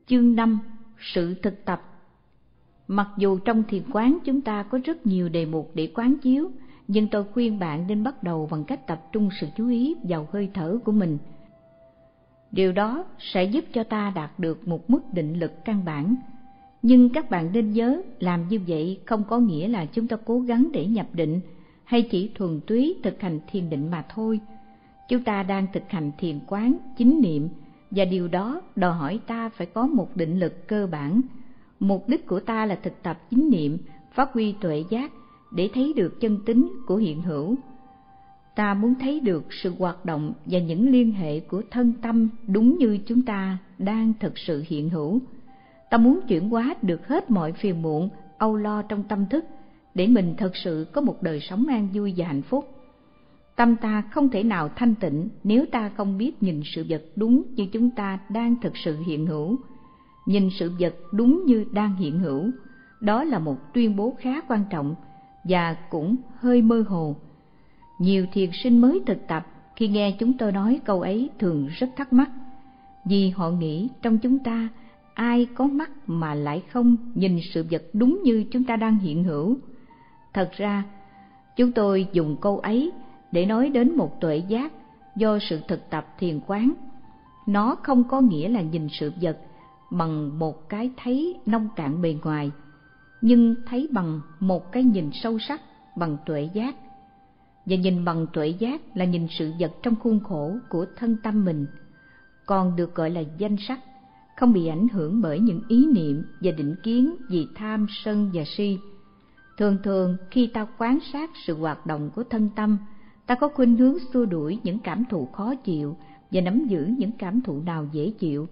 Chương 5. Sự thực tập. Mặc dù trong thiền quán chúng ta có rất nhiều đề mục để quán chiếu, nhưng tôi khuyên bạn nên bắt đầu bằng cách tập trung sự chú ý vào hơi thở của mình. Điều đó sẽ giúp cho ta đạt được một mức định lực căn bản. Nhưng các bạn nên nhớ, làm như vậy không có nghĩa là chúng ta cố gắng để nhập định hay chỉ thuần túy thực hành thiền định mà thôi. Chúng ta đang thực hành thiền quán, chính niệm, và điều đó đòi hỏi ta phải có một định lực cơ bản. Mục đích của ta là thực tập chính niệm, phát huy tuệ giác để thấy được chân tính của hiện hữu. Ta muốn thấy được sự hoạt động và những liên hệ của thân tâm đúng như chúng ta đang thực sự hiện hữu. Ta muốn chuyển hóa được hết mọi phiền muộn, âu lo trong tâm thức để mình thật sự có một đời sống an vui và hạnh phúc. Tâm ta không thể nào thanh tịnh nếu ta không biết nhìn sự vật đúng như chúng ta đang thực sự hiện hữu. Nhìn sự vật đúng như đang hiện hữu, đó là một tuyên bố khá quan trọng và cũng hơi mơ hồ. Nhiều thiền sinh mới thực tập khi nghe chúng tôi nói câu ấy thường rất thắc mắc, vì họ nghĩ trong chúng ta ai có mắt mà lại không nhìn sự vật đúng như chúng ta đang hiện hữu. Thật ra, chúng tôi dùng câu ấy để nói đến một tuệ giác do sự thực tập thiền quán. Nó không có nghĩa là nhìn sự vật bằng một cái thấy nông cạn bề ngoài, nhưng thấy bằng một cái nhìn sâu sắc bằng tuệ giác. Và nhìn bằng tuệ giác là nhìn sự vật trong khuôn khổ của thân tâm mình, còn được gọi là danh sắc, không bị ảnh hưởng bởi những ý niệm và định kiến vì tham, sân và si. Thường thường khi ta quan sát sự hoạt động của thân tâm, ta có khuynh hướng xua đuổi những cảm thụ khó chịu và nắm giữ những cảm thụ nào dễ chịu.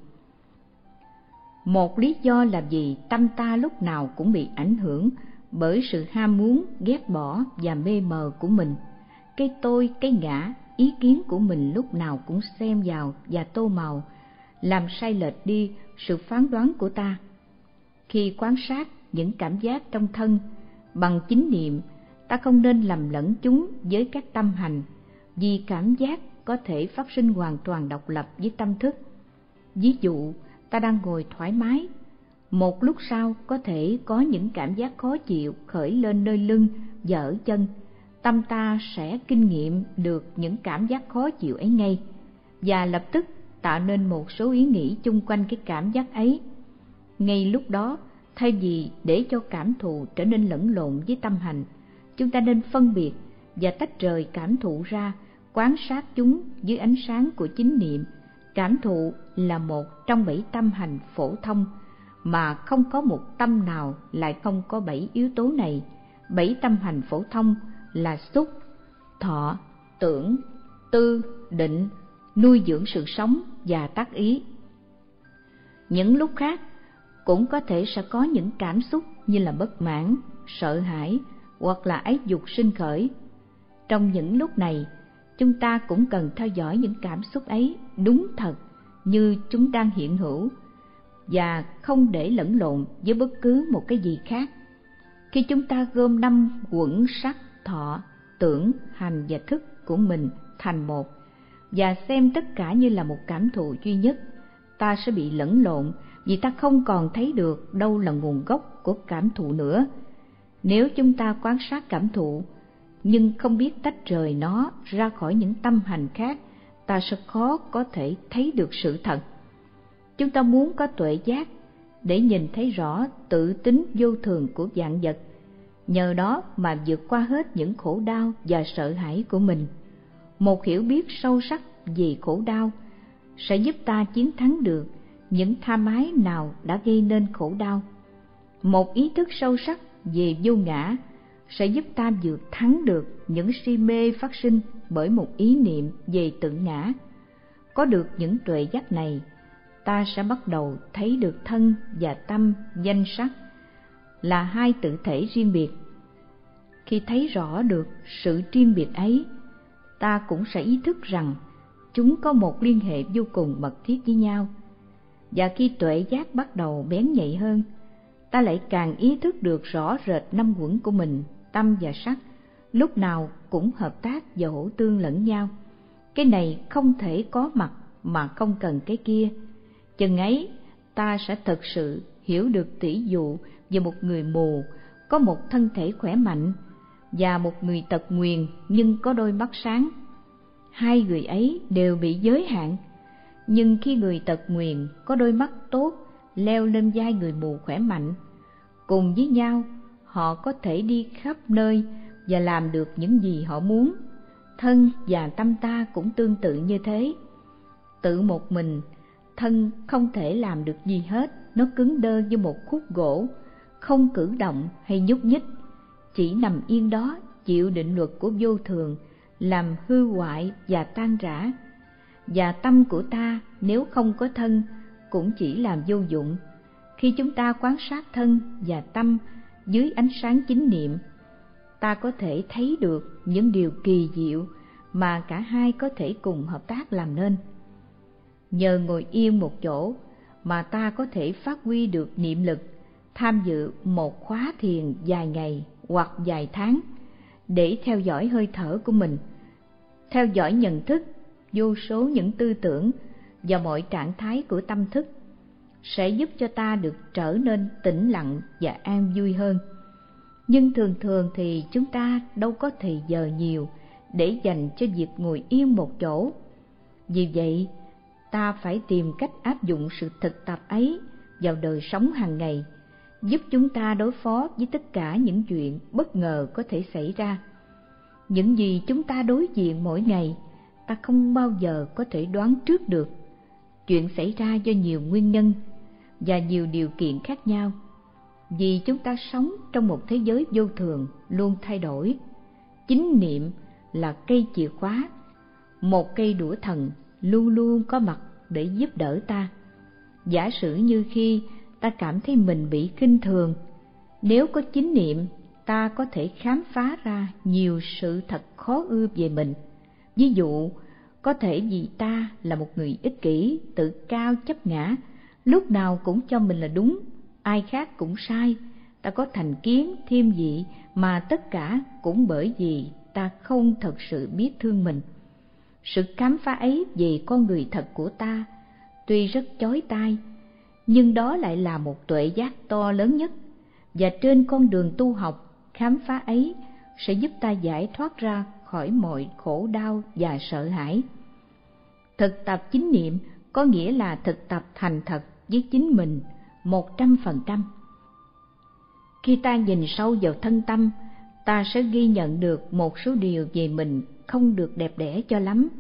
Một lý do là vì tâm ta lúc nào cũng bị ảnh hưởng bởi sự ham muốn, ghét bỏ và mê mờ của mình. Cái tôi, cái ngã, ý kiến của mình lúc nào cũng xen vào và tô màu, làm sai lệch đi sự phán đoán của ta. Khi quan sát những cảm giác trong thân bằng chính niệm, ta không nên lầm lẫn chúng với các tâm hành, vì cảm giác có thể phát sinh hoàn toàn độc lập với tâm thức. Ví dụ, ta đang ngồi thoải mái, một lúc sau có thể có những cảm giác khó chịu khởi lên nơi lưng và ở chân. Tâm ta sẽ kinh nghiệm được những cảm giác khó chịu ấy ngay, và lập tức tạo nên một số ý nghĩ chung quanh cái cảm giác ấy. Ngay lúc đó, thay vì để cho cảm thụ trở nên lẫn lộn với tâm hành, chúng ta nên phân biệt và tách rời cảm thụ ra, quan sát chúng dưới ánh sáng của chính niệm. Cảm thụ là một trong 7 tâm hành phổ thông, mà không có một tâm nào lại không có 7 yếu tố này. 7 tâm hành phổ thông là xúc, thọ, tưởng, tư, định, nuôi dưỡng sự sống và tác ý. Những lúc khác cũng có thể sẽ có những cảm xúc như là bất mãn, sợ hãi hoặc là ái dục sinh khởi. Trong những lúc này, chúng ta cũng cần theo dõi những cảm xúc ấy đúng thật như chúng đang hiện hữu, và không để lẫn lộn với bất cứ một cái gì khác. Khi chúng ta gom 5 quẩn sắc, thọ, tưởng, hành và thức của mình thành một, và xem tất cả như là một cảm thụ duy nhất, ta sẽ bị lẫn lộn vì ta không còn thấy được đâu là nguồn gốc của cảm thụ nữa. Nếu chúng ta quan sát cảm thụ nhưng không biết tách rời nó ra khỏi những tâm hành khác, ta sẽ khó có thể thấy được sự thật. Chúng ta muốn có tuệ giác để nhìn thấy rõ tự tính vô thường của vạn vật, nhờ đó mà vượt qua hết những khổ đau và sợ hãi của mình. Một hiểu biết sâu sắc về khổ đau sẽ giúp ta chiến thắng được những tham ái nào đã gây nên khổ đau. Một ý thức sâu sắc về vô ngã sẽ giúp ta vượt thắng được những si mê phát sinh bởi một ý niệm về tự ngã. Có được những tuệ giác này, ta sẽ bắt đầu thấy được thân và tâm, danh sắc là hai tự thể riêng biệt. Khi thấy rõ được sự riêng biệt ấy, ta cũng sẽ ý thức rằng chúng có một liên hệ vô cùng mật thiết với nhau. Và khi tuệ giác bắt đầu bén nhạy hơn, ta lại càng ý thức được rõ rệt 5 quẩn của mình, tâm và sắc, lúc nào cũng hợp tác và hỗ tương lẫn nhau. Cái này không thể có mặt mà không cần cái kia. Chừng ấy, ta sẽ thực sự hiểu được tỷ dụ về một người mù có một thân thể khỏe mạnh và một người tật nguyền nhưng có đôi mắt sáng. Hai người ấy đều bị giới hạn, nhưng khi người tật nguyền có đôi mắt tốt leo lên vai người mù khỏe mạnh, cùng với nhau họ có thể đi khắp nơi và làm được những gì họ muốn. Thân và tâm ta cũng tương tự như thế. Tự một mình, thân không thể làm được gì hết, nó cứng đơ như một khúc gỗ, không cử động hay nhúc nhích, chỉ nằm yên đó chịu định luật của vô thường, làm hư hoại và tan rã. Và tâm của ta nếu không có thân cũng chỉ làm vô dụng. Khi chúng ta quan sát thân và tâm dưới ánh sáng chánh niệm, ta có thể thấy được những điều kỳ diệu mà cả hai có thể cùng hợp tác làm nên. Nhờ ngồi yên một chỗ mà ta có thể phát huy được niệm lực, tham dự một khóa thiền dài ngày hoặc vài tháng để theo dõi hơi thở của mình, theo dõi nhận thức, vô số những tư tưởng và mọi trạng thái của tâm thức, sẽ giúp cho ta được trở nên tĩnh lặng và an vui hơn. Nhưng thường thường thì chúng ta đâu có thời giờ nhiều để dành cho việc ngồi yên một chỗ. Vì vậy, ta phải tìm cách áp dụng sự thực tập ấy vào đời sống hàng ngày, giúp chúng ta đối phó với tất cả những chuyện bất ngờ có thể xảy ra. Những gì chúng ta đối diện mỗi ngày, ta không bao giờ có thể đoán trước được. Chuyện xảy ra do nhiều nguyên nhân và nhiều điều kiện khác nhau, vì chúng ta sống trong một thế giới vô thường luôn thay đổi. Chánh niệm là cây chìa khóa, một cây đũa thần luôn luôn có mặt để giúp đỡ ta. Giả sử như khi ta cảm thấy mình bị khinh thường, nếu có chánh niệm, ta có thể khám phá ra nhiều sự thật khó ưa về mình. Ví dụ, có thể vì ta là một người ích kỷ, tự cao chấp ngã, lúc nào cũng cho mình là đúng, ai khác cũng sai. Ta có thành kiến, thiên vị, mà tất cả cũng bởi vì ta không thật sự biết thương mình. Sự khám phá ấy về con người thật của ta tuy rất chói tai, nhưng đó lại là một tuệ giác to lớn nhất, và trên con đường tu học, khám phá ấy sẽ giúp ta giải thoát ra khỏi mọi khổ đau và sợ hãi. Thực tập chánh niệm có nghĩa là thực tập thành thật với chính mình 100%. Khi ta nhìn sâu vào thân tâm, ta sẽ ghi nhận được một số điều về mình không được đẹp đẽ cho lắm,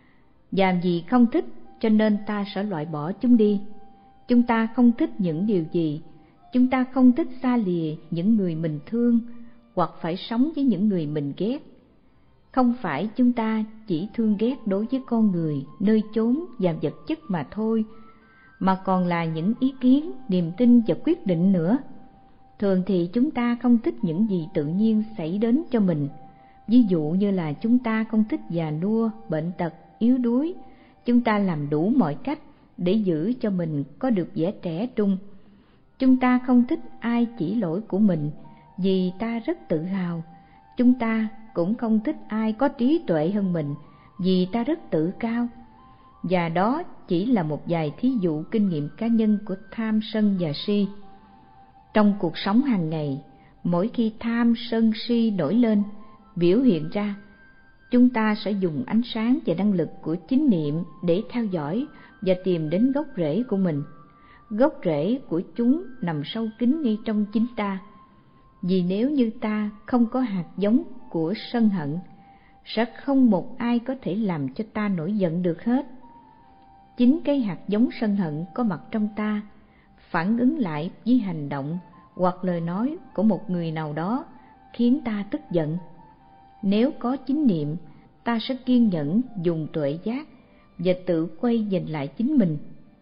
và vì không thích cho nên ta sẽ loại bỏ chúng đi. Chúng ta không thích những điều gì? Chúng ta không thích xa lìa những người mình thương hoặc phải sống với những người mình ghét. Không phải chúng ta chỉ thương ghét đối với con người, nơi chốn và vật chất mà thôi, mà còn là những ý kiến, niềm tin và quyết định nữa. Thường thì chúng ta không thích những gì tự nhiên xảy đến cho mình. Ví dụ như là chúng ta không thích già nua, bệnh tật, yếu đuối. Chúng ta làm đủ mọi cách để giữ cho mình có được vẻ trẻ trung. Chúng ta không thích ai chỉ lỗi của mình vì ta rất tự hào. Chúng ta cũng không thích ai có trí tuệ hơn mình vì ta rất tự cao. Và đó chỉ là một vài thí dụ kinh nghiệm cá nhân của tham, sân và si. Trong cuộc sống hàng ngày, mỗi khi tham, sân, si nổi lên, biểu hiện ra, chúng ta sẽ dùng ánh sáng và năng lực của chánh niệm để theo dõi và tìm đến gốc rễ của mình. Gốc rễ của chúng nằm sâu kín ngay trong chính ta. Vì nếu như ta không có hạt giống của sân hận, sẽ không một ai có thể làm cho ta nổi giận được hết. Chính cái hạt giống sân hận có mặt trong ta, phản ứng lại với hành động hoặc lời nói của một người nào đó khiến ta tức giận. Nếu có chánh niệm, ta sẽ kiên nhẫn dùng tuệ giác và tự quay nhìn lại chính mình.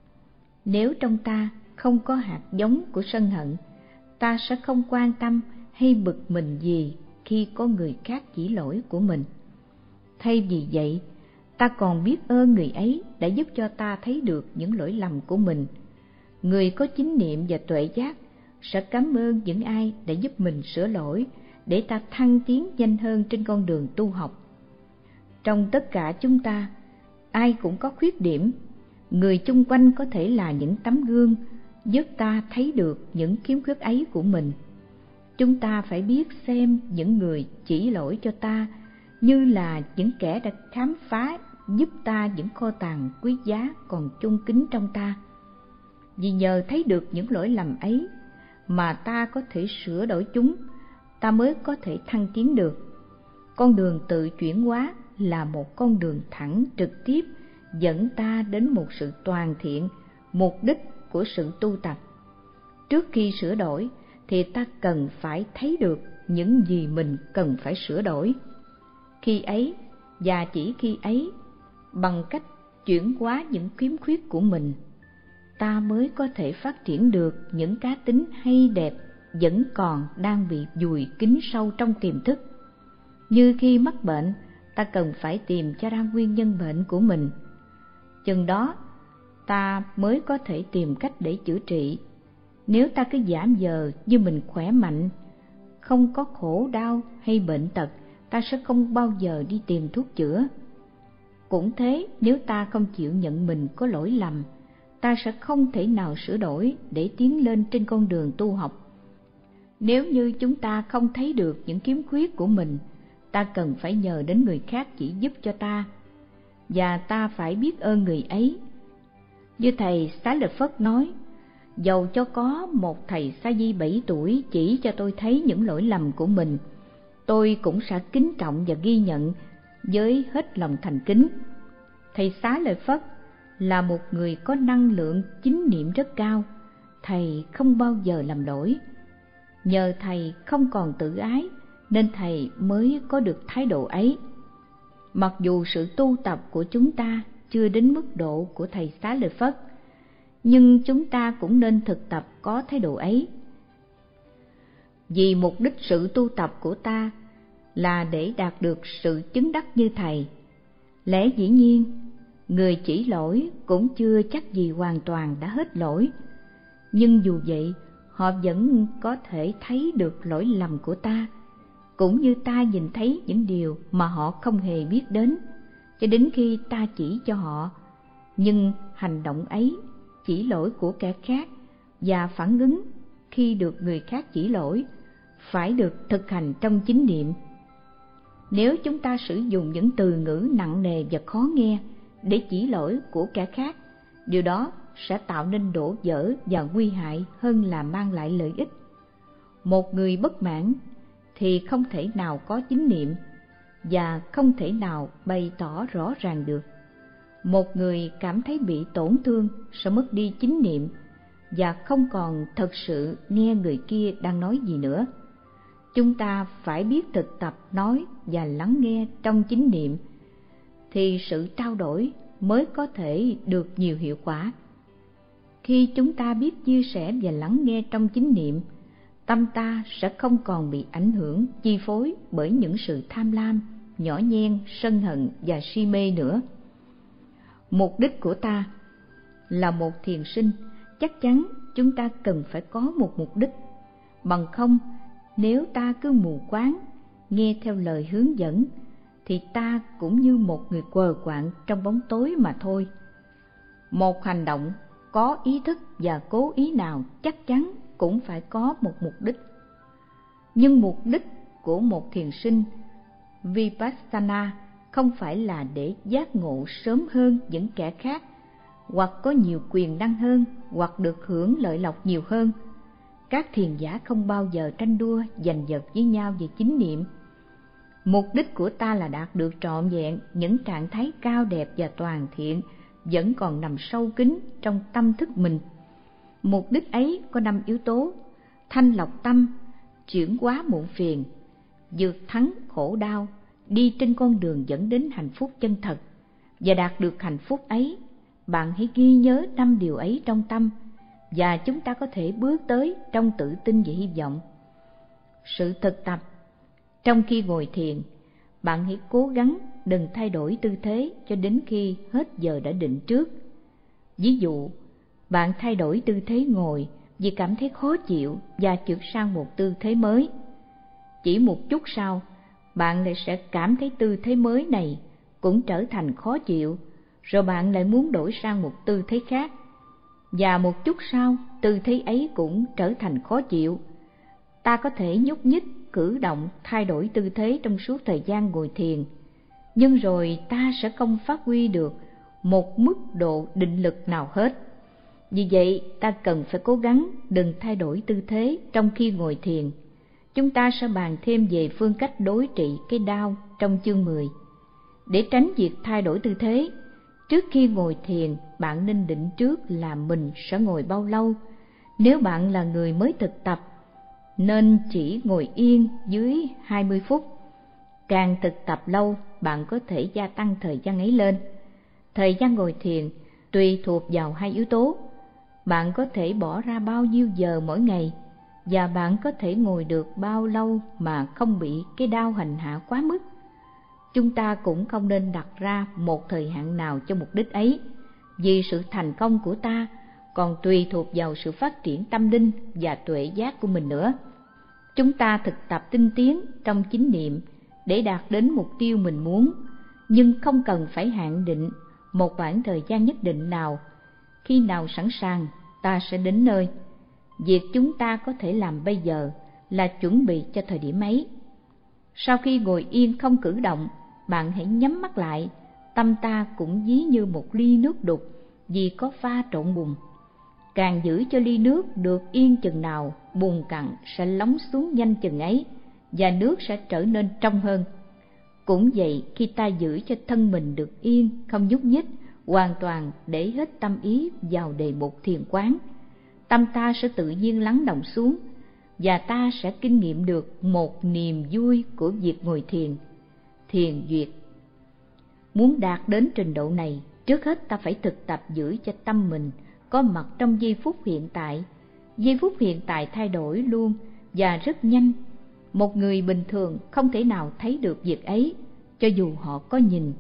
Nếu trong ta không có hạt giống của sân hận, ta sẽ không quan tâm hay bực mình gì khi có người khác chỉ lỗi của mình. Thay vì vậy, ta còn biết ơn người ấy đã giúp cho ta thấy được những lỗi lầm của mình. Người có chánh niệm và tuệ giác sẽ cảm ơn những ai đã giúp mình sửa lỗi để ta thăng tiến nhanh hơn trên con đường tu học. Trong tất cả chúng ta, ai cũng có khuyết điểm. Người chung quanh có thể là những tấm gương, giúp ta thấy được những khiếm khuyết ấy của mình. Chúng ta phải biết xem những người chỉ lỗi cho ta như là những kẻ đã khám phá giúp ta những kho tàng quý giá còn chôn kín trong ta. Vì nhờ thấy được những lỗi lầm ấy mà ta có thể sửa đổi chúng, ta mới có thể thăng tiến được. Con đường tự chuyển hóa là một con đường thẳng trực tiếp dẫn ta đến một sự toàn thiện, mục đích của sự tu tập. Trước khi sửa đổi thì ta cần phải thấy được những gì mình cần phải sửa đổi. Khi ấy và chỉ khi ấy, bằng cách chuyển hóa những khiếm khuyết của mình, ta mới có thể phát triển được những cá tính hay đẹp vẫn còn đang bị vùi kín sâu trong tiềm thức. Như khi mắc bệnh, ta cần phải tìm cho ra nguyên nhân bệnh của mình. Chừng đó, ta mới có thể tìm cách để chữa trị. Nếu ta cứ giả vờ như mình khỏe mạnh, không có khổ đau hay bệnh tật, ta sẽ không bao giờ đi tìm thuốc chữa. Cũng thế, nếu ta không chịu nhận mình có lỗi lầm, ta sẽ không thể nào sửa đổi để tiến lên trên con đường tu học. Nếu như chúng ta không thấy được những khiếm khuyết của mình, ta cần phải nhờ đến người khác chỉ giúp cho ta, và ta phải biết ơn người ấy. Như thầy Xá Lợi Phất nói, dầu cho có một thầy Sa Di 7 tuổi chỉ cho tôi thấy những lỗi lầm của mình, tôi cũng sẽ kính trọng và ghi nhận với hết lòng thành kính. Thầy Xá Lợi Phất là một người có năng lượng chánh niệm rất cao. Thầy không bao giờ làm lỗi. Nhờ thầy không còn tự ái nên thầy mới có được thái độ ấy. Mặc dù sự tu tập của chúng ta chưa đến mức độ của thầy Xá Lợi Phất, nhưng chúng ta cũng nên thực tập có thái độ ấy. Vì mục đích sự tu tập của ta là để đạt được sự chứng đắc như thầy. Lẽ dĩ nhiên, người chỉ lỗi cũng chưa chắc gì hoàn toàn đã hết lỗi, nhưng dù vậy, họ vẫn có thể thấy được lỗi lầm của ta, cũng như ta nhìn thấy những điều mà họ không hề biết đến, cho đến khi ta chỉ cho họ. Nhưng hành động ấy, chỉ lỗi của kẻ khác và phản ứng khi được người khác chỉ lỗi, phải được thực hành trong chánh niệm. Nếu chúng ta sử dụng những từ ngữ nặng nề và khó nghe để chỉ lỗi của kẻ khác, điều đó sẽ tạo nên đổ vỡ và nguy hại hơn là mang lại lợi ích. Một người bất mãn thì không thể nào có chánh niệm và không thể nào bày tỏ rõ ràng được. Một người cảm thấy bị tổn thương sẽ mất đi chánh niệm và không còn thật sự nghe người kia đang nói gì nữa. Chúng ta phải biết thực tập nói và lắng nghe trong chánh niệm, thì sự trao đổi mới có thể được nhiều hiệu quả. Khi chúng ta biết chia sẻ và lắng nghe trong chánh niệm, tâm ta sẽ không còn bị ảnh hưởng, chi phối bởi những sự tham lam, nhỏ nhen, sân hận và si mê nữa. Mục đích của ta là một thiền sinh, chắc chắn chúng ta cần phải có một mục đích. Bằng không, nếu ta cứ mù quáng nghe theo lời hướng dẫn, thì ta cũng như một người quờ quạng trong bóng tối mà thôi. Một hành động có ý thức và cố ý nào chắc chắn cũng phải có một mục đích. Nhưng mục đích của một thiền sinh Vipassana không phải là để giác ngộ sớm hơn những kẻ khác, hoặc có nhiều quyền năng hơn, hoặc được hưởng lợi lộc nhiều hơn. Các thiền giả không bao giờ tranh đua giành giật với nhau về chánh niệm. Mục đích của ta là đạt được trọn vẹn những trạng thái cao đẹp và toàn thiện vẫn còn nằm sâu kín trong tâm thức mình. Mục đích ấy có 5 yếu tố: thanh lọc tâm, chuyển hóa muộn phiền, vượt thắng khổ đau, đi trên con đường dẫn đến hạnh phúc chân thật. Và đạt được hạnh phúc ấy, bạn hãy ghi nhớ 5 điều ấy trong tâm, và chúng ta có thể bước tới trong tự tin và hy vọng. Sự thực tập: trong khi ngồi thiền, bạn hãy cố gắng đừng thay đổi tư thế cho đến khi hết giờ đã định trước. Ví dụ, bạn thay đổi tư thế ngồi vì cảm thấy khó chịu và chuyển sang một tư thế mới. Chỉ một chút sau, bạn lại sẽ cảm thấy tư thế mới này cũng trở thành khó chịu, rồi bạn lại muốn đổi sang một tư thế khác. Và một chút sau, tư thế ấy cũng trở thành khó chịu. Ta có thể nhúc nhích, cử động, thay đổi tư thế trong suốt thời gian ngồi thiền, nhưng rồi ta sẽ không phát huy được một mức độ định lực nào hết. Vì vậy, ta cần phải cố gắng đừng thay đổi tư thế trong khi ngồi thiền. Chúng ta sẽ bàn thêm về phương cách đối trị cái đau trong chương 10. Để tránh việc thay đổi tư thế, trước khi ngồi thiền, bạn nên định trước là mình sẽ ngồi bao lâu. Nếu bạn là người mới thực tập, nên chỉ ngồi yên dưới 20 phút. Càng thực tập lâu, bạn có thể gia tăng thời gian ấy lên. Thời gian ngồi thiền tùy thuộc vào hai yếu tố. Bạn có thể bỏ ra bao nhiêu giờ mỗi ngày, và bạn có thể ngồi được bao lâu mà không bị cái đau hành hạ quá mức. Chúng ta cũng không nên đặt ra một thời hạn nào cho mục đích ấy, vì sự thành công của ta còn tùy thuộc vào sự phát triển tâm linh và tuệ giác của mình nữa. Chúng ta thực tập tinh tiến trong chánh niệm để đạt đến mục tiêu mình muốn, nhưng không cần phải hạn định một khoảng thời gian nhất định nào. Khi nào sẵn sàng, ta sẽ đến nơi. Việc chúng ta có thể làm bây giờ là chuẩn bị cho thời điểm ấy. Sau khi ngồi yên không cử động, bạn hãy nhắm mắt lại. Tâm ta cũng ví như một ly nước đục vì có pha trộn bùn. Càng giữ cho ly nước được yên chừng nào, bùn cặn sẽ lóng xuống nhanh chừng ấy, và nước sẽ trở nên trong hơn. Cũng vậy, khi ta giữ cho thân mình được yên, không nhúc nhích, hoàn toàn để hết tâm ý vào đề mục thiền quán, tâm ta sẽ tự nhiên lắng đọng xuống, và ta sẽ kinh nghiệm được một niềm vui của việc ngồi thiền, thiền duyệt. Muốn đạt đến trình độ này, trước hết ta phải thực tập giữ cho tâm mình có mặt trong giây phút hiện tại. Giây phút hiện tại thay đổi luôn và rất nhanh. Một người bình thường không thể nào thấy được việc ấy, cho dù họ có nhìn.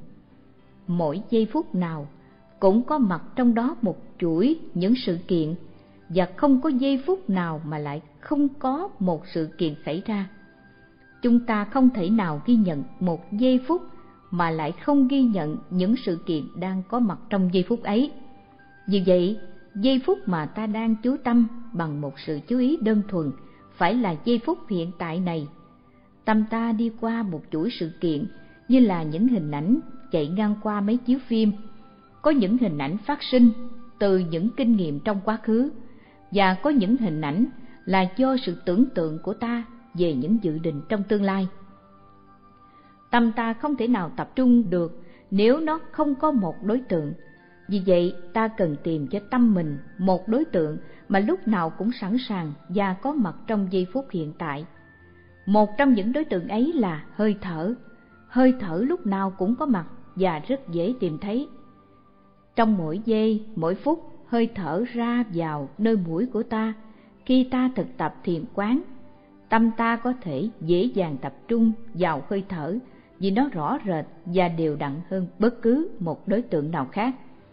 Mỗi giây phút nào cũng có mặt trong đó một chuỗi những sự kiện, và không có giây phút nào mà lại không có một sự kiện xảy ra. Chúng ta không thể nào ghi nhận một giây phút mà lại không ghi nhận những sự kiện đang có mặt trong giây phút ấy. Vì vậy, giây phút mà ta đang chú tâm bằng một sự chú ý đơn thuần phải là giây phút hiện tại này. Tâm ta đi qua một chuỗi sự kiện như là những hình ảnh chạy ngang qua máy chiếu phim. Có những hình ảnh phát sinh từ những kinh nghiệm trong quá khứ, và có những hình ảnh là do sự tưởng tượng của ta về những dự định trong tương lai. Tâm ta không thể nào tập trung được nếu nó không có một đối tượng. Vì vậy, ta cần tìm cho tâm mình một đối tượng mà lúc nào cũng sẵn sàng và có mặt trong giây phút hiện tại. Một trong những đối tượng ấy là hơi thở. Hơi thở lúc nào cũng có mặt và rất dễ tìm thấy. Trong mỗi giây, mỗi phút, hơi thở ra vào nơi mũi của ta. Khi ta thực tập thiền quán, tâm ta có thể dễ dàng tập trung vào hơi thở vì nó rõ rệt và đều đặn hơn bất cứ một đối tượng nào khác.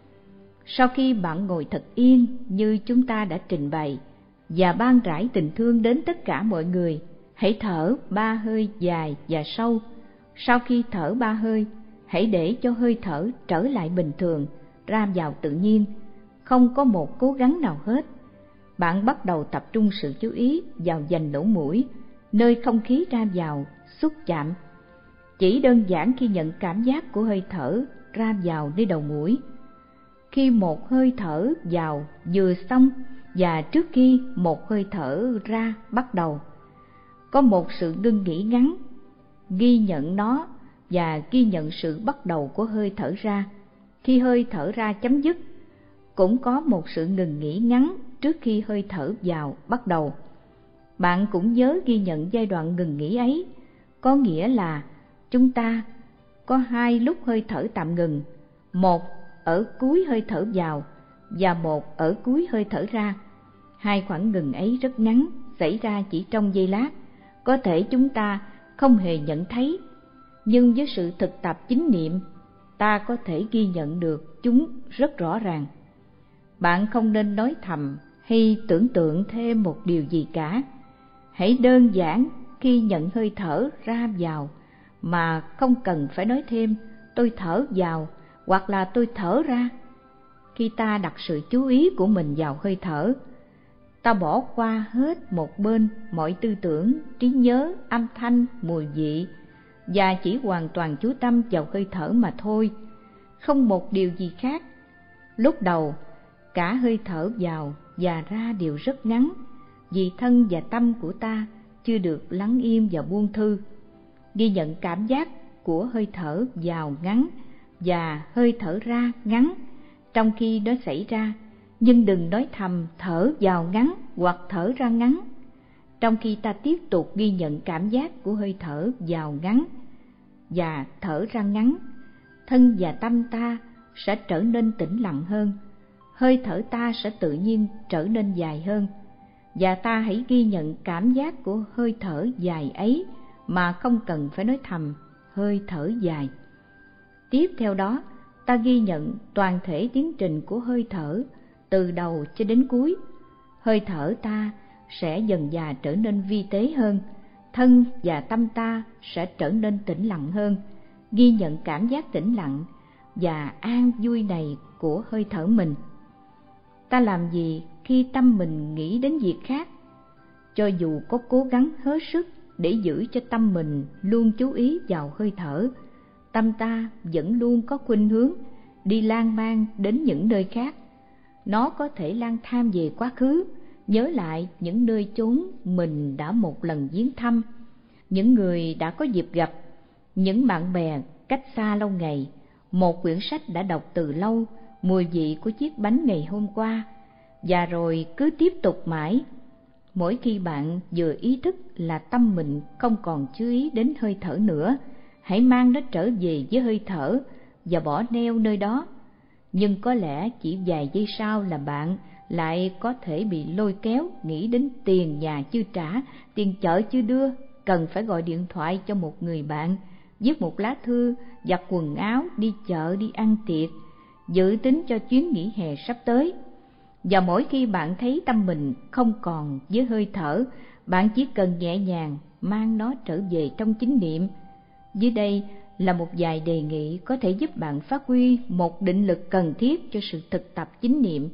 Sau khi bạn ngồi thật yên như chúng ta đã trình bày và ban rãi tình thương đến tất cả mọi người, hãy thở 3 hơi dài và sâu. Sau khi thở 3 hơi, hãy để cho hơi thở trở lại bình thường, ra vào tự nhiên, không có một cố gắng nào hết. Bạn bắt đầu tập trung sự chú ý vào vành lỗ mũi, nơi không khí ra vào, xúc chạm. Chỉ đơn giản khi nhận cảm giác của hơi thở ra vào nơi đầu mũi. Khi một hơi thở vào vừa xong và trước khi một hơi thở ra bắt đầu, có một sự ngưng nghỉ ngắn. Ghi nhận nó và ghi nhận sự bắt đầu của hơi thở ra. Khi hơi thở ra chấm dứt, cũng có một sự ngừng nghỉ ngắn trước khi hơi thở vào bắt đầu. Bạn cũng nhớ ghi nhận giai đoạn ngừng nghỉ ấy, có nghĩa là chúng ta có 2 lúc hơi thở tạm ngừng, một ở cuối hơi thở vào và một ở cuối hơi thở ra. 2 khoảng ngừng ấy rất ngắn, xảy ra chỉ trong giây lát, có thể chúng ta không hề nhận thấy, nhưng với sự thực tập chánh niệm, ta có thể ghi nhận được chúng rất rõ ràng. Bạn không nên nói thầm hay tưởng tượng thêm một điều gì cả. Hãy đơn giản khi nhận hơi thở ra vào mà không cần phải nói thêm tôi thở vào hoặc là tôi thở ra. Khi ta đặt sự chú ý của mình vào hơi thở, Ta bỏ qua hết một bên mọi tư tưởng, trí nhớ, âm thanh, mùi vị, và chỉ hoàn toàn chú tâm vào hơi thở mà thôi, không một điều gì khác. Lúc đầu, cả hơi thở vào và ra đều rất ngắn, vì thân và tâm của ta chưa được lắng im và buông thư. Ghi nhận cảm giác của hơi thở vào ngắn và hơi thở ra ngắn trong khi đó xảy ra, nhưng đừng nói thầm thở vào ngắn hoặc thở ra ngắn. Trong khi ta tiếp tục ghi nhận cảm giác của hơi thở vào ngắn và thở ra ngắn, thân và tâm ta sẽ trở nên tĩnh lặng hơn, hơi thở ta sẽ tự nhiên trở nên dài hơn, và ta hãy ghi nhận cảm giác của hơi thở dài ấy mà không cần phải nói thầm hơi thở dài. Tiếp theo đó, ta ghi nhận toàn thể tiến trình của hơi thở từ đầu cho đến cuối. Hơi thở ta sẽ dần dà trở nên vi tế hơn, thân và tâm ta sẽ trở nên tĩnh lặng hơn. Ghi nhận cảm giác tĩnh lặng và an vui này của hơi thở mình. Ta làm gì khi tâm mình nghĩ đến việc khác? Cho dù có cố gắng hết sức để giữ cho tâm mình luôn chú ý vào hơi thở, tâm ta vẫn luôn có khuynh hướng đi lang mang đến những nơi khác. Nó có thể lang thang về quá khứ, nhớ lại những nơi chốn mình đã một lần viếng thăm, những người đã có dịp gặp, những bạn bè cách xa lâu ngày, một quyển sách đã đọc từ lâu, mùi vị của chiếc bánh ngày hôm qua, và rồi cứ tiếp tục mãi. Mỗi khi bạn vừa ý thức là tâm mình không còn chú ý đến hơi thở nữa, hãy mang nó trở về với hơi thở và bỏ neo nơi đó. Nhưng có lẽ chỉ vài giây sau là bạn lại có thể bị lôi kéo nghĩ đến tiền nhà chưa trả, tiền chợ chưa đưa, cần phải gọi điện thoại cho một người bạn, viết một lá thư, giặt quần áo, đi chợ, đi ăn tiệc, dự tính cho chuyến nghỉ hè sắp tới. Và mỗi khi bạn thấy tâm mình không còn với hơi thở, bạn chỉ cần nhẹ nhàng mang nó trở về trong chánh niệm. Dưới đây là một vài đề nghị có thể giúp bạn phát huy một định lực cần thiết cho sự thực tập chánh niệm.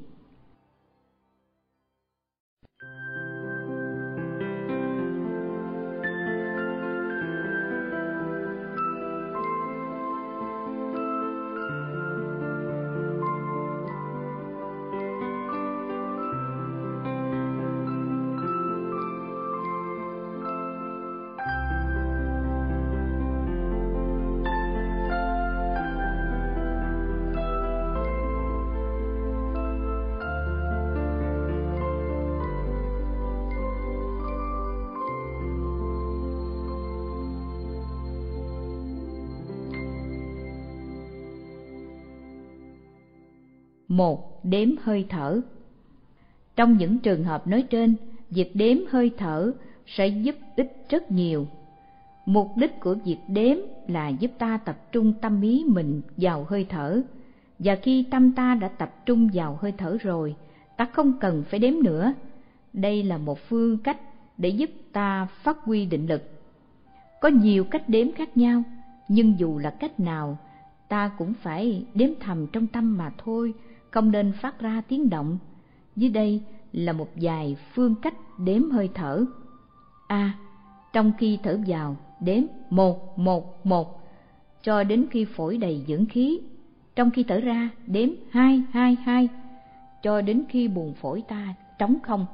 Một, đếm hơi thở. Trong những trường hợp nói trên, việc đếm hơi thở sẽ giúp ích rất nhiều. Mục đích của việc đếm là giúp ta tập trung tâm ý mình vào hơi thở, và khi tâm ta đã tập trung vào hơi thở rồi, ta không cần phải đếm nữa. Đây là một phương cách để giúp ta phát huy định lực. Có nhiều cách đếm khác nhau, nhưng dù là cách nào, ta cũng phải đếm thầm trong tâm mà thôi, không nên phát ra tiếng động. Dưới đây là một vài phương cách đếm hơi thở. A. Trong khi thở vào, đếm 1, 1, 1 cho đến khi phổi đầy dưỡng khí. Trong khi thở ra, đếm 2, 2, 2 cho đến khi buồng phổi ta trống không.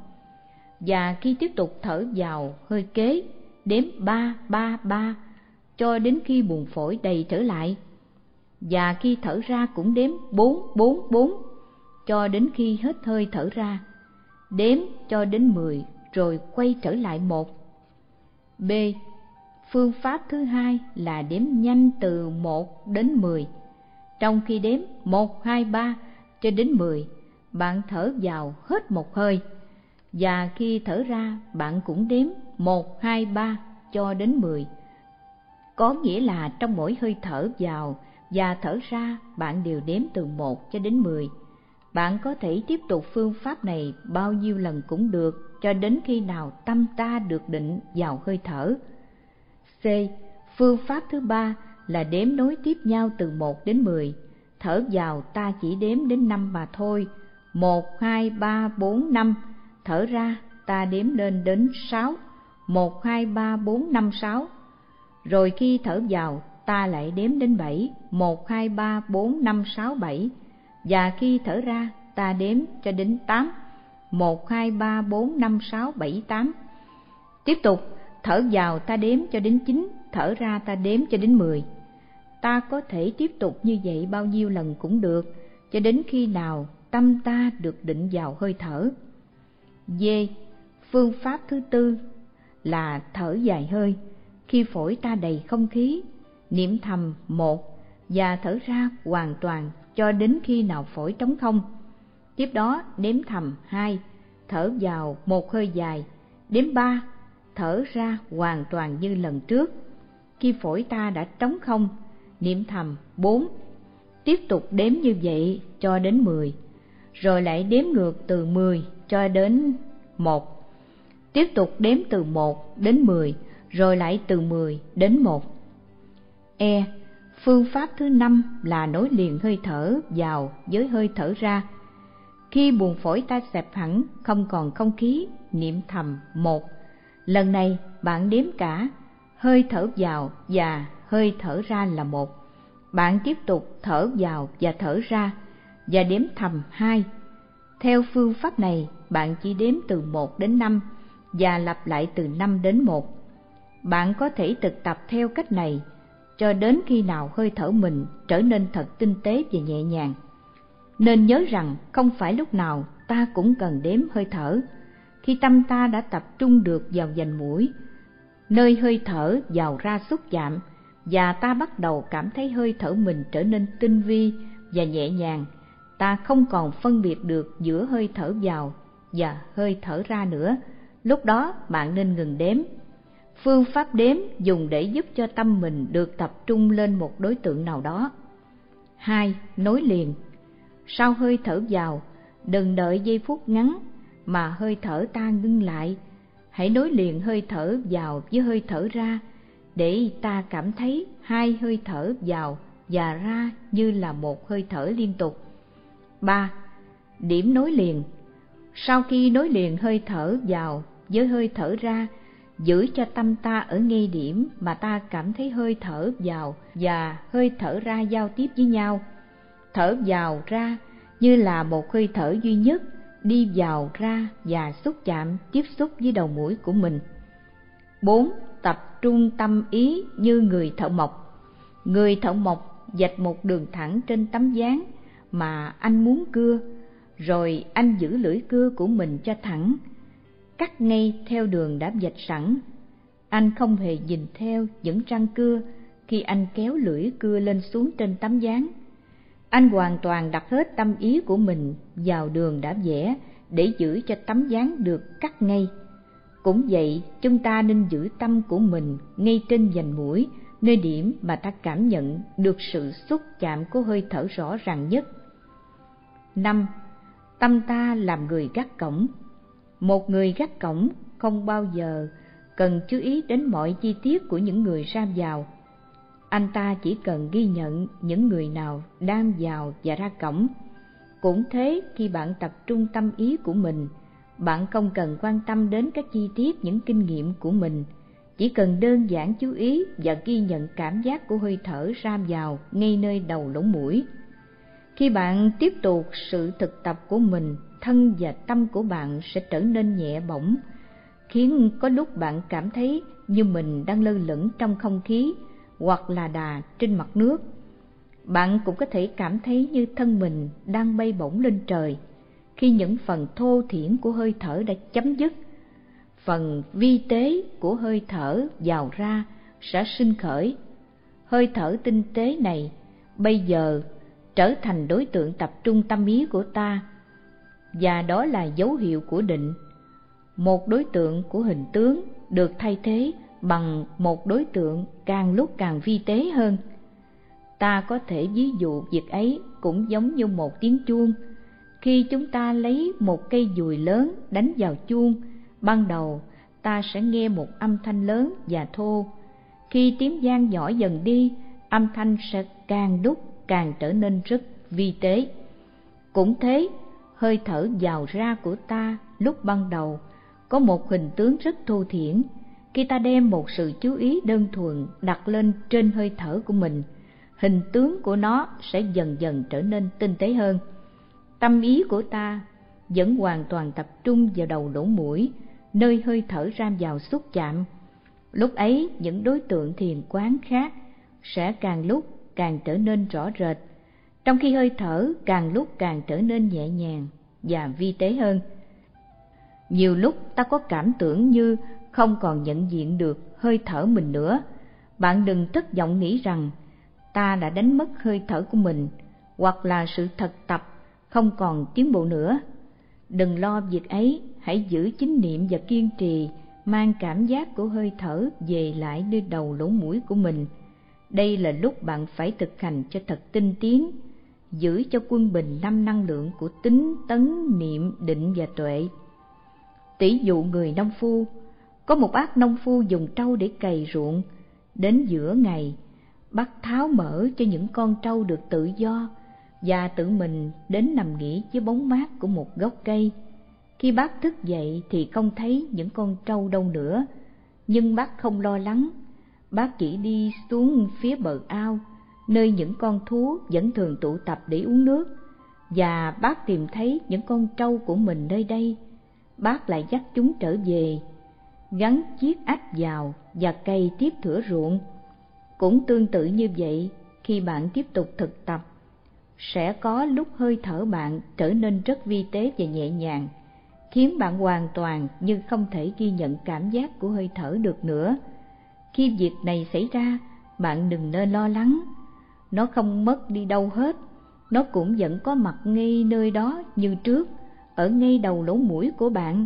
Và khi tiếp tục thở vào hơi kế, đếm 3, 3, 3 cho đến khi buồng phổi đầy trở lại. Và khi thở ra cũng đếm 4, 4, 4 cho đến khi hết hơi thở ra. Đếm cho đến 10 rồi quay trở lại 1. B. Phương pháp thứ hai là đếm nhanh từ 1 đến 10. Trong khi đếm 1, 2, 3 cho đến 10, bạn thở vào hết một hơi. Và khi thở ra, bạn cũng đếm 1, 2, 3 cho đến 10. Có nghĩa là trong mỗi hơi thở vào và thở ra, bạn đều đếm từ 1 cho đến 10. Bạn có thể tiếp tục phương pháp này bao nhiêu lần cũng được, cho đến khi nào tâm ta được định vào hơi thở. C. Phương pháp thứ ba là đếm nối tiếp nhau từ 1 đến 10. Thở vào ta chỉ đếm đến 5 mà thôi. 1, 2, 3, 4, 5. thở ra ta đếm lên đến 6, 1, 2, 3, 4, 5, 6. Rồi khi thở vào ta lại đếm đến 7, 1, 2, 3, 4, 5, 6, 7. Và khi thở ra ta đếm cho đến 8, 1, 2, 3, 4, 5, 6, 7, 8. Tiếp tục, thở vào ta đếm cho đến 9, thở ra ta đếm cho đến 10. Ta có thể tiếp tục như vậy bao nhiêu lần cũng được, cho đến khi nào tâm ta được định vào hơi thở. D. Phương pháp thứ tư là thở dài hơi. Khi phổi ta đầy không khí, niệm thầm 1 và thở ra hoàn toàn cho đến khi nào phổi trống không. Tiếp đó đếm thầm 2, thở vào một hơi dài, đếm 3, thở ra hoàn toàn như lần trước. Khi phổi ta đã trống không, niệm thầm 4, tiếp tục đếm như vậy cho đến 10, rồi lại đếm ngược từ 10 cho đến 1. Tiếp tục đếm từ 1 đến 10, rồi lại từ 10 đến 1. E. Phương pháp thứ 5 là nối liền hơi thở vào với hơi thở ra. Khi buồng phổi ta xẹp hẳn, không còn không khí, niệm thầm 1. Lần này bạn đếm cả hơi thở vào và hơi thở ra là 1. Bạn tiếp tục thở vào và thở ra và đếm thầm 2. Theo phương pháp này, bạn chỉ đếm từ 1 đến 5 và lặp lại từ 5 đến 1. Bạn có thể thực tập theo cách này cho đến khi nào hơi thở mình trở nên thật tinh tế và nhẹ nhàng. Nên nhớ rằng không phải lúc nào ta cũng cần đếm hơi thở. Khi tâm ta đã tập trung được vào vành mũi, nơi hơi thở vào ra xúc chạm, và ta bắt đầu cảm thấy hơi thở mình trở nên tinh vi và nhẹ nhàng, ta không còn phân biệt được giữa hơi thở vào và hơi thở ra nữa. Lúc đó bạn nên ngừng đếm. Phương pháp đếm dùng để giúp cho tâm mình được tập trung lên một đối tượng nào đó. 2. Nối liền. Sau hơi thở vào, đừng đợi giây phút ngắn mà hơi thở ta ngưng lại. Hãy nối liền hơi thở vào với hơi thở ra, để ta cảm thấy hai hơi thở vào và ra như là một hơi thở liên tục. 3. Điểm nối liền. Sau khi nối liền hơi thở vào với hơi thở ra, giữ cho tâm ta ở ngay điểm mà ta cảm thấy hơi thở vào và hơi thở ra giao tiếp với nhau. Thở vào ra như là một hơi thở duy nhất, đi vào ra và xúc chạm tiếp xúc với đầu mũi của mình. 4. Tập trung tâm ý như người thợ mộc. Người thợ mộc vạch một đường thẳng trên tấm ván mà anh muốn cưa, rồi anh giữ lưỡi cưa của mình cho thẳng, cắt ngay theo đường đã vạch sẵn. Anh không hề nhìn theo những răng cưa khi anh kéo lưỡi cưa lên xuống trên tấm ván. Anh hoàn toàn đặt hết tâm ý của mình vào đường đã vẽ để giữ cho tấm ván được cắt ngay. Cũng vậy, chúng ta nên giữ tâm của mình ngay trên vành mũi, nơi điểm mà ta cảm nhận được sự xúc chạm của hơi thở rõ ràng nhất. 5. Tâm ta làm người gác cổng. Một người gác cổng không bao giờ cần chú ý đến mọi chi tiết của những người ra vào. Anh ta chỉ cần ghi nhận những người nào đang vào và ra cổng. Cũng thế, khi bạn tập trung tâm ý của mình, bạn không cần quan tâm đến các chi tiết những kinh nghiệm của mình, chỉ cần đơn giản chú ý và ghi nhận cảm giác của hơi thở ra vào ngay nơi đầu lỗ mũi. Khi bạn tiếp tục sự thực tập của mình, thân và tâm của bạn sẽ trở nên nhẹ bổng, khiến có lúc bạn cảm thấy như mình đang lơ lửng trong không khí hoặc là đà trên mặt nước. Bạn cũng có thể cảm thấy như thân mình đang bay bổng lên trời khi những phần thô thiển của hơi thở đã chấm dứt. Phần vi tế của hơi thở vào ra sẽ sinh khởi. Hơi thở tinh tế này bây giờ trở thành đối tượng tập trung tâm ý của ta, và đó là dấu hiệu của định. Một đối tượng của hình tướng được thay thế bằng một đối tượng càng lúc càng vi tế hơn. Ta có thể ví dụ việc ấy cũng giống như một tiếng chuông. Khi chúng ta lấy một cây dùi lớn đánh vào chuông, ban đầu ta sẽ nghe một âm thanh lớn và thô. Khi tiếng vang nhỏ dần đi, âm thanh sẽ càng lúc càng trở nên rất vi tế. Cũng thế, hơi thở vào ra của ta lúc ban đầu có một hình tướng rất thô thiển. Khi ta đem một sự chú ý đơn thuần đặt lên trên hơi thở của mình, hình tướng của nó sẽ dần dần trở nên tinh tế hơn. Tâm ý của ta vẫn hoàn toàn tập trung vào đầu lỗ mũi, nơi hơi thở ra vào xúc chạm. Lúc ấy, những đối tượng thiền quán khác sẽ càng lúc càng trở nên rõ rệt, trong khi hơi thở càng lúc càng trở nên nhẹ nhàng và vi tế hơn. Nhiều lúc ta có cảm tưởng như không còn nhận diện được hơi thở mình nữa. Bạn đừng thất vọng nghĩ rằng ta đã đánh mất hơi thở của mình, hoặc là sự thực tập không còn tiến bộ nữa. Đừng lo việc ấy, hãy giữ chánh niệm và kiên trì mang cảm giác của hơi thở về lại nơi đầu lỗ mũi của mình. Đây là lúc bạn phải thực hành cho thật tinh tiến, giữ cho quân bình 5 năng lượng của tín, tấn, niệm, định và tuệ. Tỷ dụ người nông phu, có một bác nông phu dùng trâu để cày ruộng. Đến giữa ngày, bác tháo mở cho những con trâu được tự do và tự mình đến nằm nghỉ dưới bóng mát của một gốc cây. Khi bác thức dậy thì không thấy những con trâu đâu nữa, nhưng bác không lo lắng. Bác chỉ đi xuống phía bờ ao, nơi những con thú vẫn thường tụ tập để uống nước, và bác tìm thấy những con trâu của mình nơi đây. Bác lại dắt chúng trở về, gắn chiếc ách vào và cày tiếp thửa ruộng. Cũng tương tự như vậy, khi bạn tiếp tục thực tập, sẽ có lúc hơi thở bạn trở nên rất vi tế và nhẹ nhàng, khiến bạn hoàn toàn như không thể ghi nhận cảm giác của hơi thở được nữa. Khi việc này xảy ra, bạn đừng nên lo lắng. Nó không mất đi đâu hết, nó cũng vẫn có mặt ngay nơi đó như trước, ở ngay đầu lỗ mũi của bạn.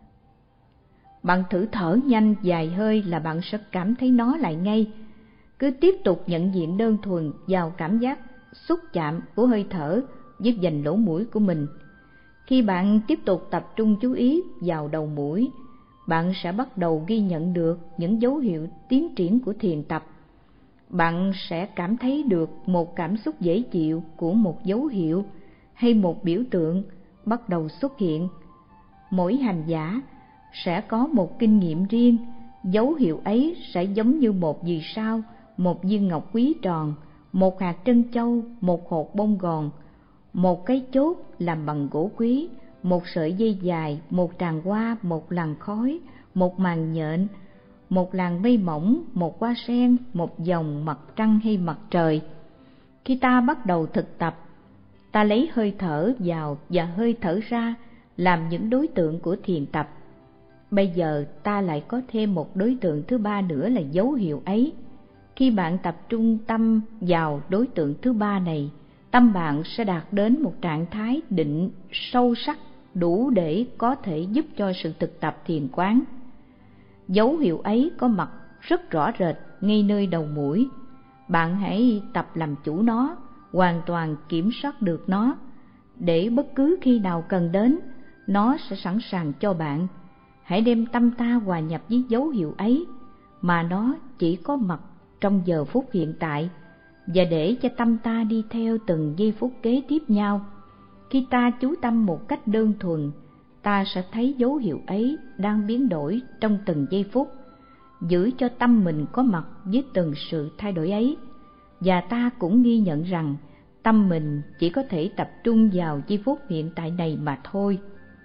Bạn thử thở nhanh vài hơi là bạn sẽ cảm thấy nó lại ngay. Cứ tiếp tục nhận diện đơn thuần vào cảm giác xúc chạm của hơi thở với vành lỗ mũi của mình. Khi bạn tiếp tục tập trung chú ý vào đầu mũi, bạn sẽ bắt đầu ghi nhận được những dấu hiệu tiến triển của thiền tập. Bạn sẽ cảm thấy được một cảm xúc dễ chịu của một dấu hiệu hay một biểu tượng bắt đầu xuất hiện. Mỗi hành giả sẽ có một kinh nghiệm riêng, dấu hiệu ấy sẽ giống như một vì sao, một viên ngọc quý tròn, một hạt trân châu, một hột bông gòn, một cái chốt làm bằng gỗ quý, một sợi dây dài, một tràng hoa, một làn khói, một màn nhện, một làn mây mỏng, một hoa sen, một dòng mặt trăng hay mặt trời. Khi ta bắt đầu thực tập, ta lấy hơi thở vào và hơi thở ra làm những đối tượng của thiền tập. Bây giờ ta lại có thêm một đối tượng thứ ba nữa là dấu hiệu ấy. Khi bạn tập trung tâm vào đối tượng thứ ba này, tâm bạn sẽ đạt đến một trạng thái định sâu sắc đủ để có thể giúp cho sự thực tập thiền quán. Dấu hiệu ấy có mặt rất rõ rệt ngay nơi đầu mũi. Bạn hãy tập làm chủ nó, hoàn toàn kiểm soát được nó, để bất cứ khi nào cần đến, nó sẽ sẵn sàng cho bạn. Hãy đem tâm ta hòa nhập với dấu hiệu ấy, mà nó chỉ có mặt trong giờ phút hiện tại, và để cho tâm ta đi theo từng giây phút kế tiếp nhau. Khi ta chú tâm một cách đơn thuần, ta sẽ thấy dấu hiệu ấy đang biến đổi trong từng giây phút. Giữ cho tâm mình có mặt với từng sự thay đổi ấy, và ta cũng ghi nhận rằng tâm mình chỉ có thể tập trung vào giây phút hiện tại này mà thôi.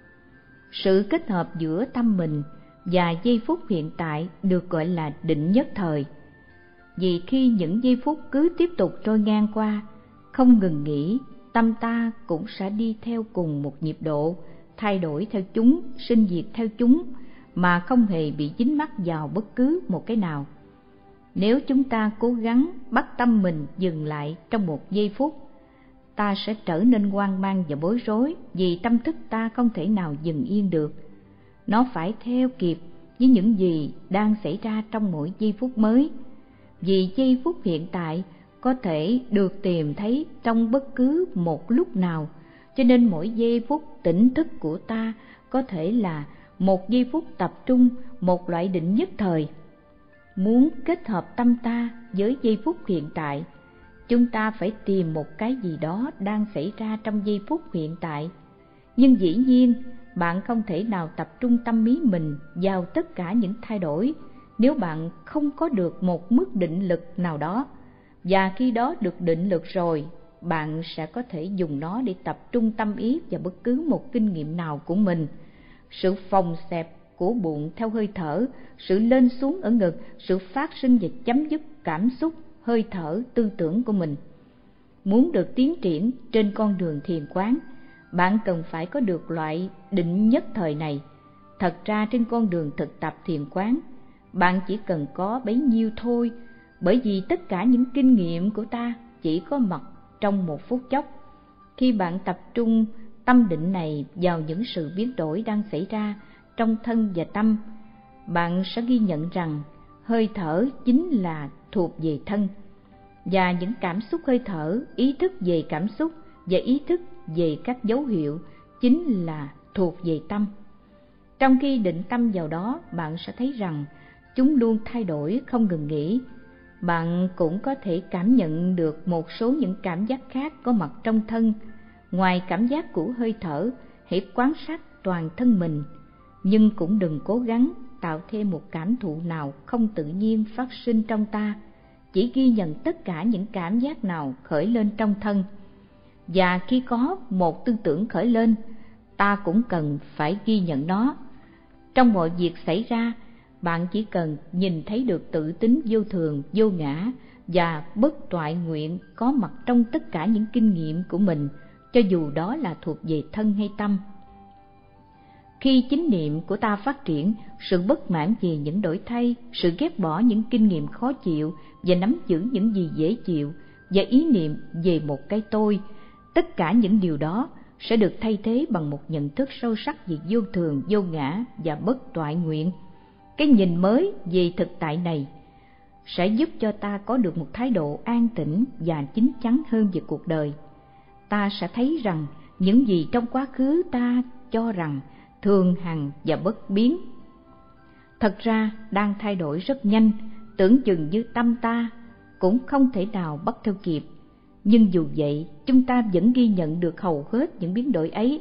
Sự kết hợp giữa tâm mình và giây phút hiện tại được gọi là định nhất thời. Vì khi những giây phút cứ tiếp tục trôi ngang qua, không ngừng nghỉ, tâm ta cũng sẽ đi theo cùng một nhịp độ, thay đổi theo chúng, sinh diệt theo chúng, mà không hề bị dính mắc vào bất cứ một cái nào. Nếu chúng ta cố gắng bắt tâm mình dừng lại trong một giây phút, ta sẽ trở nên hoang mang và bối rối, vì tâm thức ta không thể nào dừng yên được. Nó phải theo kịp với những gì đang xảy ra trong mỗi giây phút mới. Vì giây phút hiện tại có thể được tìm thấy trong bất cứ một lúc nào, cho nên mỗi giây phút tỉnh thức của ta có thể là một giây phút tập trung, một loại định nhất thời. Muốn kết hợp tâm ta với giây phút hiện tại, chúng ta phải tìm một cái gì đó đang xảy ra trong giây phút hiện tại. Nhưng dĩ nhiên, bạn không thể nào tập trung tâm ý mình vào tất cả những thay đổi nếu bạn không có được một mức định lực nào đó. Và khi đó được định lực rồi, bạn sẽ có thể dùng nó để tập trung tâm ý vào bất cứ một kinh nghiệm nào của mình. Sự phồng xẹp của bụng theo hơi thở, sự lên xuống ở ngực, sự phát sinh và chấm dứt cảm xúc, hơi thở, tư tưởng của mình. Muốn được tiến triển trên con đường thiền quán, bạn cần phải có được loại định nhất thời này. Thật ra trên con đường thực tập thiền quán, bạn chỉ cần có bấy nhiêu thôi, bởi vì tất cả những kinh nghiệm của ta chỉ có mặt trong một phút chốc. Khi bạn tập trung tâm định này vào những sự biến đổi đang xảy ra trong thân và tâm, bạn sẽ ghi nhận rằng hơi thở chính là thuộc về thân, và những cảm xúc hơi thở, ý thức về cảm xúc và ý thức về các dấu hiệu chính là thuộc về tâm. Trong khi định tâm vào đó, bạn sẽ thấy rằng chúng luôn thay đổi không ngừng nghỉ. Bạn cũng có thể cảm nhận được một số những cảm giác khác có mặt trong thân. Ngoài cảm giác của hơi thở, hãy quan sát toàn thân mình, nhưng cũng đừng cố gắng tạo thêm một cảm thụ nào không tự nhiên phát sinh trong ta. Chỉ ghi nhận tất cả những cảm giác nào khởi lên trong thân. Và khi có một tư tưởng khởi lên, ta cũng cần phải ghi nhận nó. Trong mọi việc xảy ra, bạn chỉ cần nhìn thấy được tự tính vô thường, vô ngã và bất toại nguyện có mặt trong tất cả những kinh nghiệm của mình, cho dù đó là thuộc về thân hay tâm. Khi chính niệm của ta phát triển, sự bất mãn về những đổi thay, sự ghét bỏ những kinh nghiệm khó chịu và nắm giữ những gì dễ chịu, và ý niệm về một cái tôi, tất cả những điều đó sẽ được thay thế bằng một nhận thức sâu sắc về vô thường, vô ngã và bất toại nguyện. Cái nhìn mới về thực tại này sẽ giúp cho ta có được một thái độ an tĩnh và chín chắn hơn về cuộc đời. Ta sẽ thấy rằng những gì trong quá khứ ta cho rằng thường hằng và bất biến, thật ra đang thay đổi rất nhanh, tưởng chừng như tâm ta cũng không thể nào bắt theo kịp. Nhưng dù vậy, chúng ta vẫn ghi nhận được hầu hết những biến đổi ấy.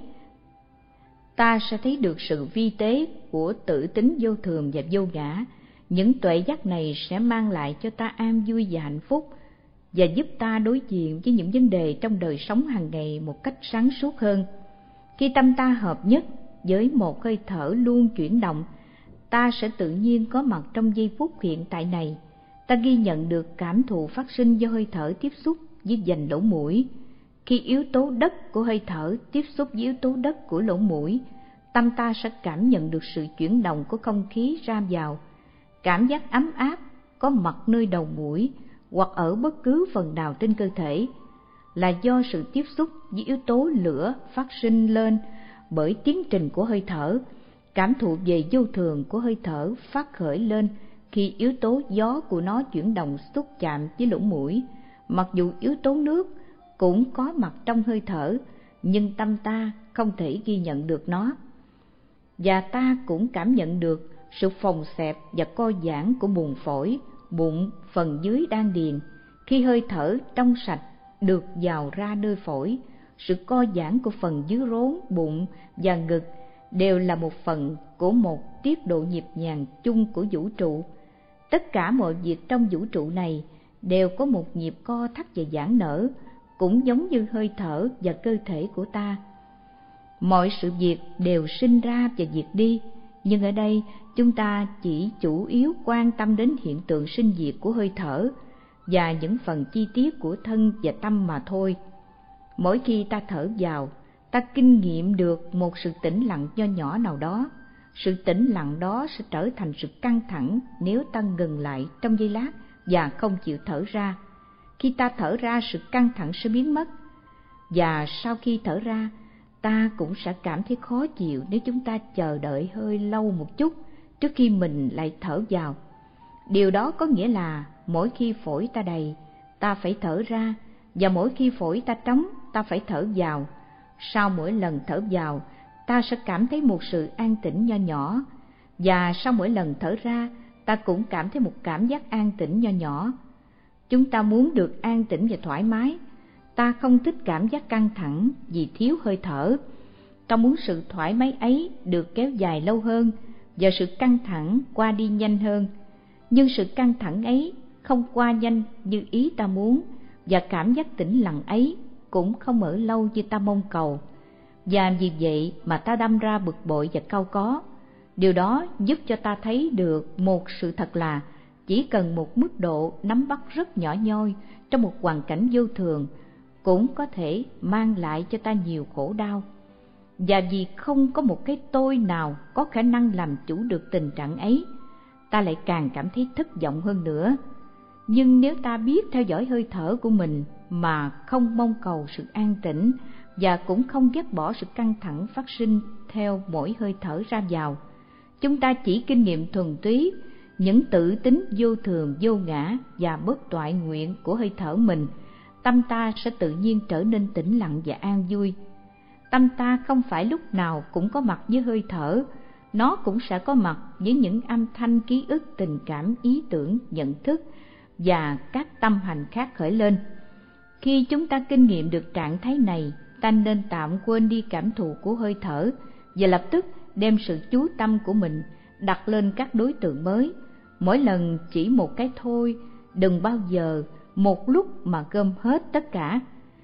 Ta sẽ thấy được sự vi tế của tự tính vô thường và vô ngã. Những tuệ giác này sẽ mang lại cho ta an vui và hạnh phúc, và giúp ta đối diện với những vấn đề trong đời sống hàng ngày một cách sáng suốt hơn. Khi tâm ta hợp nhất với một hơi thở luôn chuyển động, ta sẽ tự nhiên có mặt trong giây phút hiện tại này. Ta ghi nhận được cảm thụ phát sinh do hơi thở tiếp xúc với vành lỗ mũi. Khi yếu tố đất của hơi thở tiếp xúc với yếu tố đất của lỗ mũi, tâm ta sẽ cảm nhận được sự chuyển động của không khí ra vào. Cảm giác ấm áp có mặt nơi đầu mũi hoặc ở bất cứ phần nào trên cơ thể là do sự tiếp xúc với yếu tố lửa phát sinh lên bởi tiến trình của hơi thở. Cảm thụ về vô thường của hơi thở phát khởi lên khi yếu tố gió của nó chuyển động xúc chạm với lỗ mũi. Mặc dù yếu tố nước cũng có mặt trong hơi thở, nhưng tâm ta không thể ghi nhận được nó. Và ta cũng cảm nhận được sự phồng xẹp và co giãn của buồng phổi, bụng, phần dưới đan điền. Khi hơi thở trong sạch được vào ra nơi phổi, sự co giãn của phần dưới rốn, bụng và ngực đều là một phần của một tiết độ nhịp nhàng chung của vũ trụ. Tất cả mọi việc trong vũ trụ này đều có một nhịp co thắt và giãn nở, cũng giống như hơi thở và cơ thể của ta. Mọi sự việc đều sinh ra và diệt đi, nhưng ở đây chúng ta chỉ chủ yếu quan tâm đến hiện tượng sinh diệt của hơi thở và những phần chi tiết của thân và tâm mà thôi. Mỗi khi ta thở vào, ta kinh nghiệm được một sự tĩnh lặng nho nhỏ nào đó. Sự tĩnh lặng đó sẽ trở thành sự căng thẳng nếu ta ngừng lại trong giây lát và không chịu thở ra. Khi ta thở ra, sự căng thẳng sẽ biến mất. Và sau khi thở ra, ta cũng sẽ cảm thấy khó chịu nếu chúng ta chờ đợi hơi lâu một chút trước khi mình lại thở vào. Điều đó có nghĩa là mỗi khi phổi ta đầy, ta phải thở ra, và mỗi khi phổi ta trống, ta phải thở vào. Sau mỗi lần thở vào, ta sẽ cảm thấy một sự an tĩnh nho nhỏ, và sau mỗi lần thở ra, ta cũng cảm thấy một cảm giác an tĩnh nho nhỏ. Chúng ta muốn được an tĩnh và thoải mái. Ta không thích cảm giác căng thẳng vì thiếu hơi thở. ta muốn sự thoải mái ấy được kéo dài lâu hơn và sự căng thẳng qua đi nhanh hơn. Nhưng sự căng thẳng ấy không qua nhanh như ý ta muốn, và cảm giác tĩnh lặng ấy cũng không ở lâu như ta mong cầu. Và vì vậy mà ta đâm ra bực bội và cau có. Điều đó giúp cho ta thấy được một sự thật là chỉ cần một mức độ nắm bắt rất nhỏ nhoi trong một hoàn cảnh vô thường cũng có thể mang lại cho ta nhiều khổ đau. Và vì không có một cái tôi nào có khả năng làm chủ được tình trạng ấy, ta lại càng cảm thấy thất vọng hơn nữa. Nhưng nếu ta biết theo dõi hơi thở của mình mà không mong cầu sự an tĩnh, và cũng không ghét bỏ sự căng thẳng phát sinh theo mỗi hơi thở ra vào, chúng ta chỉ kinh nghiệm thuần túy những tự tính vô thường, vô ngã và bất toại nguyện của hơi thở mình, tâm ta sẽ tự nhiên trở nên tĩnh lặng và an vui. Tâm ta không phải lúc nào cũng có mặt với hơi thở, nó cũng sẽ có mặt với những âm thanh, ký ức, tình cảm, ý tưởng, nhận thức và các tâm hành khác khởi lên. Khi chúng ta kinh nghiệm được trạng thái này, ta nên tạm quên đi cảm thụ của hơi thở và lập tức đem sự chú tâm của mình đặt lên các đối tượng mới. Mỗi lần chỉ một cái thôi, đừng bao giờ một lúc mà gom hết tất cả.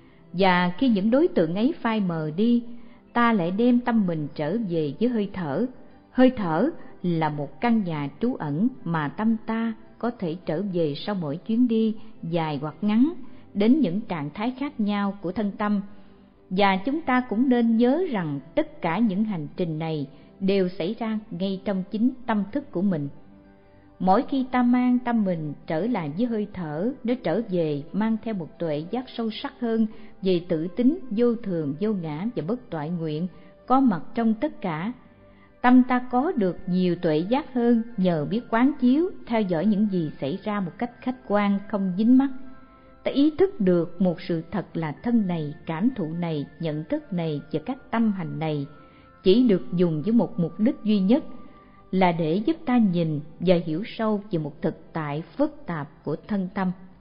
Và khi những đối tượng ấy phai mờ đi, ta lại đem tâm mình trở về với hơi thở. Hơi thở là một căn nhà trú ẩn mà tâm ta có thể trở về sau mỗi chuyến đi dài hoặc ngắn đến những trạng thái khác nhau của thân tâm. Và chúng ta cũng nên nhớ rằng tất cả những hành trình này đều xảy ra ngay trong chính tâm thức của mình. Mỗi khi ta mang tâm mình trở lại với hơi thở, nó trở về mang theo một tuệ giác sâu sắc hơn về tự tính vô thường, vô ngã và bất toại nguyện có mặt trong tất cả. Tâm ta có được nhiều tuệ giác hơn nhờ biết quán chiếu, theo dõi những gì xảy ra một cách khách quan, không dính mắc. Ta ý thức được một sự thật là thân này, cảm thụ này, nhận thức này và các tâm hành này chỉ được dùng với một mục đích duy nhất, là để giúp ta nhìn và hiểu sâu về một thực tại phức tạp của thân tâm.